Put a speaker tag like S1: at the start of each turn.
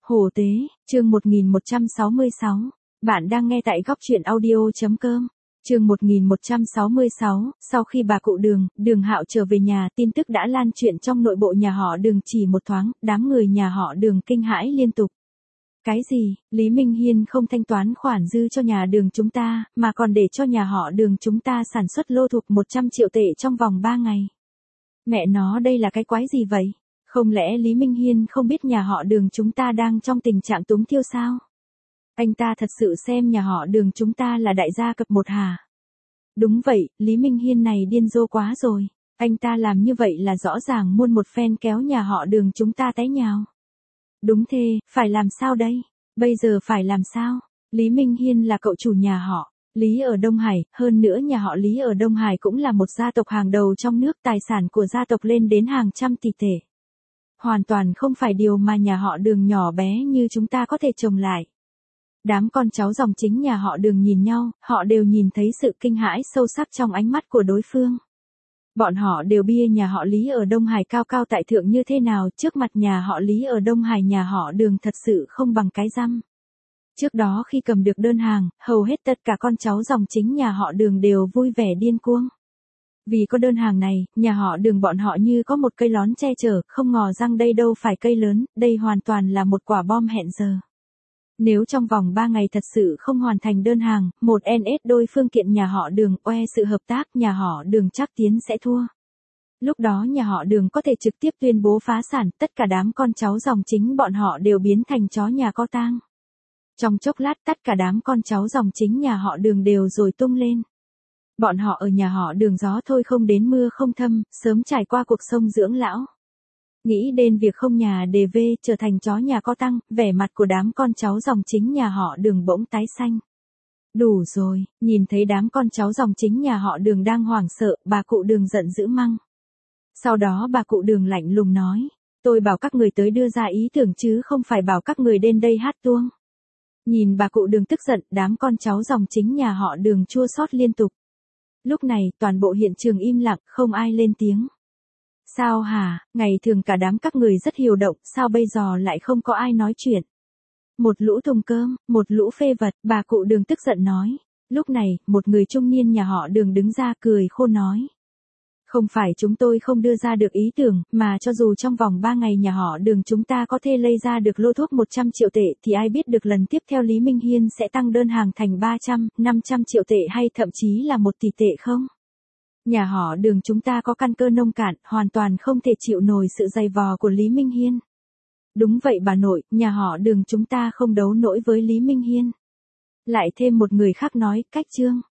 S1: Hồ Tế, chương 1166. Bạn đang nghe tại góc truyện audio.com. Chương 1166, sau khi bà cụ Đường Hạo trở về nhà, tin tức đã lan truyền trong nội bộ nhà họ Đường chỉ một thoáng, đám người nhà họ Đường kinh hãi liên tục. Cái gì, Lý Minh Hiên không thanh toán khoản dư cho nhà Đường chúng ta, mà còn để cho nhà họ Đường chúng ta sản xuất lô thục 100 triệu tệ trong vòng 3 ngày. Mẹ nó, đây là cái quái gì vậy? Không lẽ Lý Minh Hiên không biết nhà họ Đường chúng ta đang trong tình trạng túng thiêu sao? Anh ta thật sự xem nhà họ Đường chúng ta là đại gia cấp một hả? Đúng vậy, Lý Minh Hiên này điên rồ quá rồi. Anh ta làm như vậy là rõ ràng muôn một phen kéo nhà họ Đường chúng ta té nhào. Đúng thế, phải làm sao đây? Bây giờ phải làm sao? Lý Minh Hiên là cậu chủ nhà họ Lý ở Đông Hải, hơn nữa nhà họ Lý ở Đông Hải cũng là một gia tộc hàng đầu trong nước, tài sản của gia tộc lên đến hàng trăm tỷ tệ. Hoàn toàn không phải điều mà nhà họ Đường nhỏ bé như chúng ta có thể trồng lại. Đám con cháu dòng chính nhà họ Đường nhìn nhau, họ đều nhìn thấy sự kinh hãi sâu sắc trong ánh mắt của đối phương. Bọn họ đều bia nhà họ Lý ở Đông Hải cao cao tại thượng như thế nào, trước mặt nhà họ Lý ở Đông Hải nhà họ Đường thật sự không bằng cái răm. Trước đó khi cầm được đơn hàng, hầu hết tất cả con cháu dòng chính nhà họ Đường đều vui vẻ điên cuồng. Vì có đơn hàng này, nhà họ Đường bọn họ như có một cây lón che chở, không ngờ rằng đây đâu phải cây lớn, đây hoàn toàn là một quả bom hẹn giờ. Nếu trong vòng 3 ngày thật sự không hoàn thành đơn hàng, một NS đôi phương kiện nhà họ Đường oe sự hợp tác, nhà họ Đường chắc tiến sẽ thua. Lúc đó nhà họ Đường có thể trực tiếp tuyên bố phá sản, tất cả đám con cháu dòng chính bọn họ đều biến thành chó nhà có tang. Trong chốc lát tất cả đám con cháu dòng chính nhà họ Đường đều rồi tung lên. Bọn họ ở nhà họ Đường gió thôi không đến mưa không thâm, sớm trải qua cuộc sống dưỡng lão. Nghĩ đến việc không nhà để về trở thành chó nhà có tang, vẻ mặt của đám con cháu dòng chính nhà họ Đường bỗng tái xanh. Đủ rồi, nhìn thấy đám con cháu dòng chính nhà họ Đường đang hoảng sợ, bà cụ Đường giận dữ măng. Sau đó bà cụ Đường lạnh lùng nói, tôi bảo các người tới đưa ra ý tưởng chứ không phải bảo các người đến đây hát tuông. Nhìn bà cụ Đường tức giận, đám con cháu dòng chính nhà họ Đường chua xót liên tục. Lúc này, toàn bộ hiện trường im lặng, không ai lên tiếng. Sao hả, ngày thường cả đám các người rất hiếu động, sao bây giờ lại không có ai nói chuyện? Một lũ thùng cơm, một lũ phê vật, bà cụ Đường tức giận nói. Lúc này, một người trung niên nhà họ Đường đứng ra cười khô nói. Không phải chúng tôi không đưa ra được ý tưởng, mà cho dù trong vòng 3 ngày nhà họ Đường chúng ta có thể lấy ra được lô thuốc 100 triệu tệ thì ai biết được lần tiếp theo Lý Minh Hiên sẽ tăng đơn hàng thành 300, 500 triệu tệ hay thậm chí là 1 tỷ tệ không? Nhà họ Đường chúng ta có căn cơ nông cạn, hoàn toàn không thể chịu nổi sự dày vò của Lý Minh Hiên. Đúng vậy bà nội, nhà họ Đường chúng ta không đấu nổi với Lý Minh Hiên. Lại thêm một người khác nói, cách Trương.